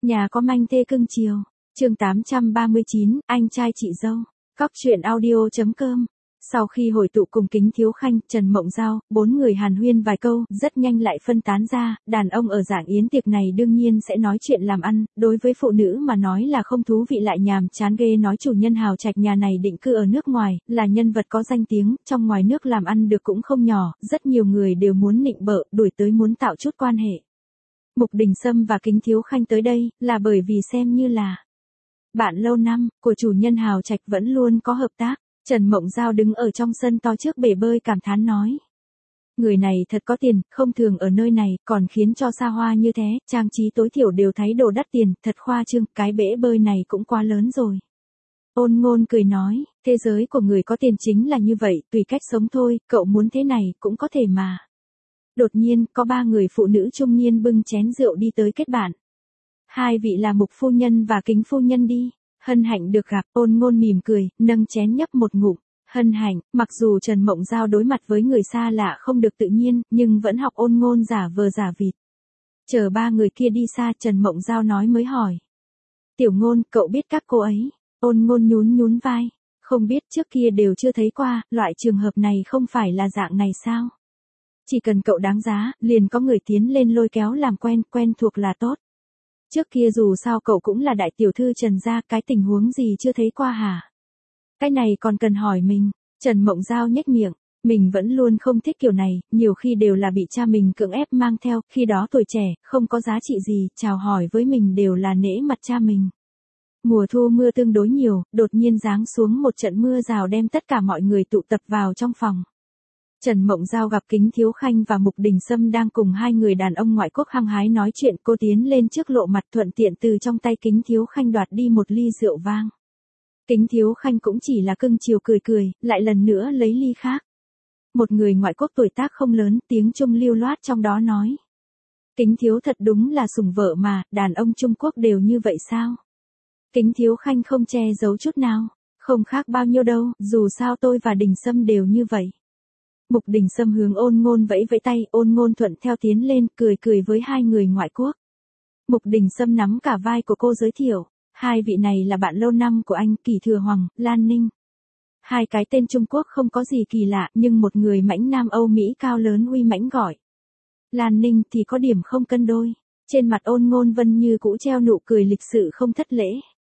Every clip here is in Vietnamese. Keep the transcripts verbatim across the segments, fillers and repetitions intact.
Nhà có manh thê cưng chiều. Chương tám trăm ba mươi chín, anh trai chị dâu. Cóc truyện audio chấm com. Sau khi hội tụ cùng Kính Thiếu Khanh, Trần Mộng Giao, bốn người hàn huyên vài câu, rất nhanh lại phân tán ra, đàn ông ở dạng yến tiệc này đương nhiên sẽ nói chuyện làm ăn, đối với phụ nữ mà nói là không thú vị lại nhàm chán ghê. Nói chủ nhân hào trạch nhà này định cư ở nước ngoài, là nhân vật có danh tiếng, trong ngoài nước làm ăn được cũng không nhỏ, rất nhiều người đều muốn nịnh bợ, đuổi tới muốn tạo chút quan hệ. Mục Đình Sâm và Kính Thiếu Khanh tới đây, là bởi vì xem như là bạn lâu năm, của chủ nhân hào trạch vẫn luôn có hợp tác. Trần Mộng Giao đứng ở trong sân to trước bể bơi cảm thán nói. Người này thật có tiền, không thường ở nơi này, còn khiến cho xa hoa như thế, trang trí tối thiểu đều thấy đồ đắt tiền, thật khoa trương, cái bể bơi này cũng quá lớn rồi. Ôn Ngôn cười nói, thế giới của người có tiền chính là như vậy, tùy cách sống thôi, cậu muốn thế này, cũng có thể mà. Đột nhiên, có ba người phụ nữ trung niên bưng chén rượu đi tới kết bạn. Hai vị là Mục phu nhân và Kính phu nhân đi. Hân hạnh được gặp. Ôn Ngôn mỉm cười, nâng chén nhấp một ngụm. Hân hạnh, mặc dù Trần Mộng Giao đối mặt với người xa lạ không được tự nhiên, nhưng vẫn học Ôn Ngôn giả vờ giả vịt. Chờ ba người kia đi xa, Trần Mộng Giao nói mới hỏi. Tiểu Ngôn, cậu biết các cô ấy? Ôn Ngôn nhún nhún vai. Không biết, trước kia đều chưa thấy qua, loại trường hợp này không phải là dạng này sao? Chỉ cần cậu đáng giá, liền có người tiến lên lôi kéo làm quen, quen thuộc là tốt. Trước kia dù sao cậu cũng là đại tiểu thư Trần gia, cái tình huống gì chưa thấy qua hả? Cái này còn cần hỏi mình. Trần Mộng Giao nhếch miệng, mình vẫn luôn không thích kiểu này, nhiều khi đều là bị cha mình cưỡng ép mang theo, khi đó tuổi trẻ, không có giá trị gì, chào hỏi với mình đều là nể mặt cha mình. Mùa thu mưa tương đối nhiều, đột nhiên giáng xuống một trận mưa rào đem tất cả mọi người tụ tập vào trong phòng. Trần Mộng Giao gặp Kính Thiếu Khanh và Mục Đình Sâm đang cùng hai người đàn ông ngoại quốc hăng hái nói chuyện, cô tiến lên trước lộ mặt thuận tiện từ trong tay Kính Thiếu Khanh đoạt đi một ly rượu vang. Kính Thiếu Khanh cũng chỉ là cưng chiều cười cười, lại lần nữa lấy ly khác. Một người ngoại quốc tuổi tác không lớn, tiếng Trung lưu loát trong đó nói. Kính Thiếu thật đúng là sủng vợ mà, đàn ông Trung Quốc đều như vậy sao? Kính Thiếu Khanh không che giấu chút nào, không khác bao nhiêu đâu, dù sao tôi và Đình Sâm đều như vậy. Mục Đình Sâm hướng Ôn Ngôn vẫy vẫy tay, Ôn Ngôn thuận theo tiến lên, cười cười với hai người ngoại quốc. Mục Đình Sâm nắm cả vai của cô giới thiệu, hai vị này là bạn lâu năm của anh, Kỷ Thừa Hoàng, Lan Ninh. Hai cái tên Trung Quốc không có gì kỳ lạ, nhưng một người mãnh nam Âu Mỹ cao lớn uy mãnh gọi. Lan Ninh thì có điểm không cân đôi. Trên mặt Ôn Ngôn Vân như cũ treo nụ cười lịch sự không thất lễ.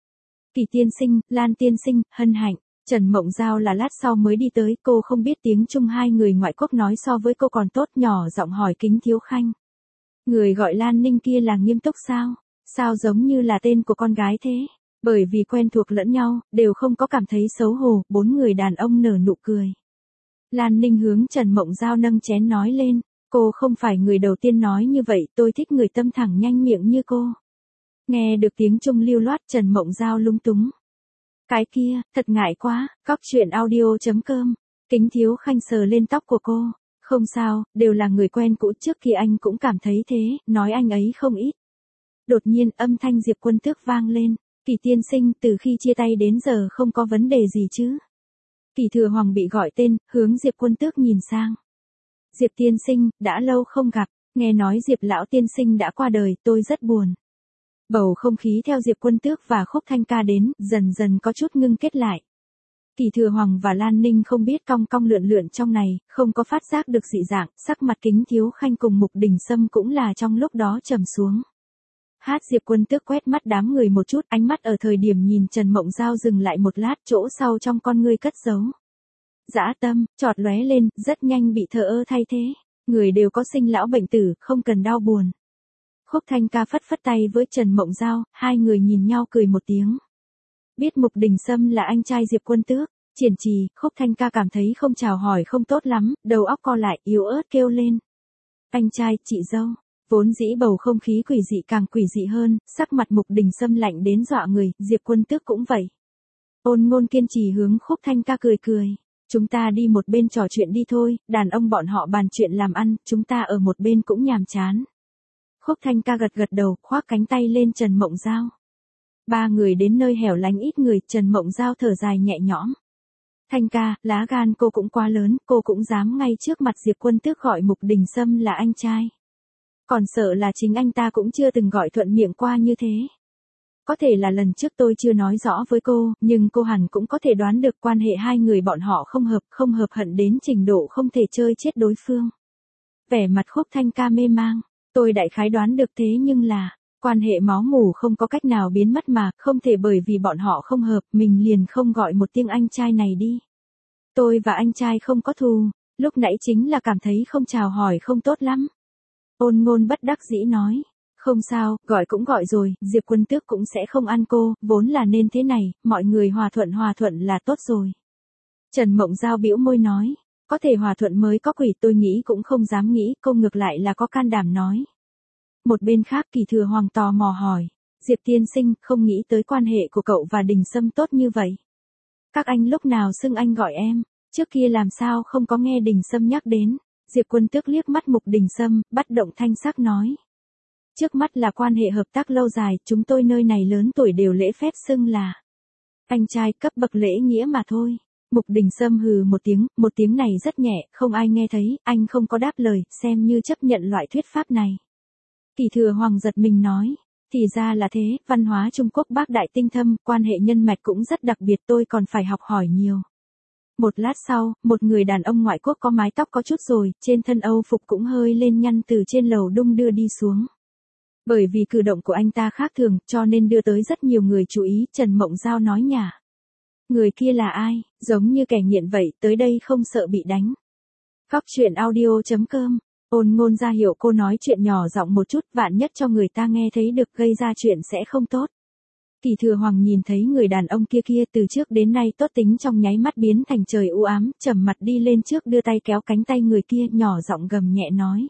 Kỷ tiên sinh, Lan tiên sinh, hân hạnh. Trần Mộng Giao là lát sau mới đi tới, cô không biết tiếng Trung, hai người ngoại quốc nói so với cô còn tốt, nhỏ giọng hỏi Kính Thiếu Khanh. Người gọi Lan Ninh kia là nghiêm túc sao? Sao giống như là tên của con gái thế? Bởi vì quen thuộc lẫn nhau, đều không có cảm thấy xấu hổ, bốn người đàn ông nở nụ cười. Lan Ninh hướng Trần Mộng Giao nâng chén nói lên, cô không phải người đầu tiên nói như vậy, tôi thích người tâm thẳng nhanh miệng như cô. Nghe được tiếng Trung lưu loát, Trần Mộng Giao lung túng. Cái kia, thật ngại quá. Cóc truyện audio chấm com. Kính Thiếu Khanh sờ lên tóc của cô. Không sao, đều là người quen cũ, trước kia anh cũng cảm thấy thế, nói anh ấy không ít. Đột nhiên âm thanh Diệp Quân Tước vang lên. Kỷ tiên sinh, từ khi chia tay đến giờ không có vấn đề gì chứ? Kỷ Thừa Hoàng bị gọi tên, hướng Diệp Quân Tước nhìn sang. Diệp tiên sinh, đã lâu không gặp, nghe nói Diệp lão tiên sinh đã qua đời, tôi rất buồn. Bầu không khí theo Diệp Quân Tước và Khúc Thanh Ca đến, dần dần có chút ngưng kết lại. Kỷ Thừa Hoàng và Lan Ninh không biết cong cong lượn lượn trong này, không có phát giác được dị dạng, sắc mặt Kính Thiếu Khanh cùng Mục Đình Sâm cũng là trong lúc đó trầm xuống. Hát Diệp Quân Tước quét mắt đám người một chút, ánh mắt ở thời điểm nhìn Trần Mộng Giao dừng lại một lát, chỗ sau trong con ngươi cất giấu. Dã tâm, chọt lóe lên, rất nhanh bị thờ ơ thay thế. Người đều có sinh lão bệnh tử, không cần đau buồn. Khúc Thanh Ca phất phất tay với Trần Mộng Giao, hai người nhìn nhau cười một tiếng. Biết Mục Đình Sâm là anh trai Diệp Quân Tước, Triển Trì, Khúc Thanh Ca cảm thấy không chào hỏi không tốt lắm, đầu óc co lại, yếu ớt kêu lên. Anh trai, chị dâu. Vốn dĩ bầu không khí quỷ dị càng quỷ dị hơn, sắc mặt Mục Đình Sâm lạnh đến dọa người, Diệp Quân Tước cũng vậy. Ôn Ngôn kiên trì hướng Khúc Thanh Ca cười cười. Chúng ta đi một bên trò chuyện đi thôi, đàn ông bọn họ bàn chuyện làm ăn, chúng ta ở một bên cũng nhàm chán. Khúc Thanh Ca gật gật đầu, khoác cánh tay lên Trần Mộng Giao. Ba người đến nơi hẻo lánh ít người, Trần Mộng Giao thở dài nhẹ nhõm. Thanh ca, lá gan cô cũng quá lớn, cô cũng dám ngay trước mặt Diệp Quân Tước gọi Mục Đình Sâm là anh trai. Còn sợ là chính anh ta cũng chưa từng gọi thuận miệng qua như thế. Có thể là lần trước tôi chưa nói rõ với cô, nhưng cô hẳn cũng có thể đoán được quan hệ hai người bọn họ không hợp, không hợp hận đến trình độ không thể chơi chết đối phương. Vẻ mặt Khúc Thanh Ca mê mang, tôi đại khái đoán được thế nhưng là, quan hệ máu mủ không có cách nào biến mất mà, không thể bởi vì bọn họ không hợp, mình liền không gọi một tiếng anh trai này đi. Tôi và anh trai không có thù, lúc nãy chính là cảm thấy không chào hỏi không tốt lắm. Ôn Ngôn bất đắc dĩ nói. Không sao, gọi cũng gọi rồi, Diệp Quân Tước cũng sẽ không ăn cô, vốn là nên thế này, mọi người hòa thuận hòa thuận là tốt rồi. Trần Mộng Giao bĩu môi nói, có thể hòa thuận mới có quỷ, tôi nghĩ cũng không dám nghĩ, cô ngược lại là có can đảm nói. Một bên khác Kỳ Thừa Hoàng tò mò hỏi, Diệp tiên sinh, không nghĩ tới quan hệ của cậu và Đình Sâm tốt như vậy. Các anh lúc nào xưng anh gọi em, trước kia làm sao không có nghe Đình Sâm nhắc đến. Diệp Quân Tước liếc mắt Mục Đình Sâm, bắt động thanh sắc nói. Trước mắt là quan hệ hợp tác lâu dài, chúng tôi nơi này lớn tuổi đều lễ phép xưng là anh trai, cấp bậc lễ nghĩa mà thôi. Mục Đình Sâm hừ một tiếng, một tiếng này rất nhẹ, không ai nghe thấy, anh không có đáp lời, xem như chấp nhận loại thuyết pháp này. Kỳ Thừa Hoàng giật mình nói, thì ra là thế, văn hóa Trung Quốc bác đại tinh thâm, quan hệ nhân mạch cũng rất đặc biệt, tôi còn phải học hỏi nhiều. Một lát sau, một người đàn ông ngoại quốc có mái tóc có chút rồi, trên thân Âu phục cũng hơi lên nhăn từ trên lầu đung đưa đi xuống. Bởi vì cử động của anh ta khác thường, cho nên đưa tới rất nhiều người chú ý, Trần Mộng Giao nói nhả. Người kia là ai, giống như kẻ nghiện vậy, tới đây không sợ bị đánh. Góc truyện audio chấm com, Ôn Ngôn ra hiệu cô nói chuyện nhỏ giọng một chút, vạn nhất cho người ta nghe thấy được gây ra chuyện sẽ không tốt. Kỳ Thừa Hoàng nhìn thấy người đàn ông kia kia từ trước đến nay tốt tính trong nháy mắt biến thành trời u ám, trầm mặt đi lên trước đưa tay kéo cánh tay người kia, nhỏ giọng gầm nhẹ nói.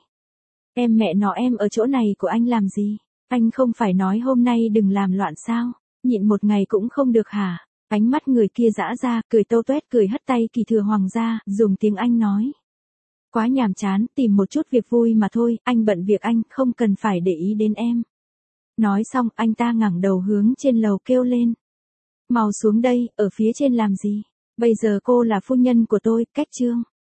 Em mẹ nó em ở chỗ này của anh làm gì? Anh không phải nói hôm nay đừng làm loạn sao? Nhịn một ngày cũng không được hả? Ánh mắt người kia giã ra, cười tâu tuét cười hất tay Kỳ Thừa Hoàng ra, dùng tiếng Anh nói. Quá nhàm chán, tìm một chút việc vui mà thôi, anh bận việc anh, không cần phải để ý đến em. Nói xong, anh ta ngẩng đầu hướng trên lầu kêu lên. Mau xuống đây, ở phía trên làm gì? Bây giờ cô là phu nhân của tôi, cách chương.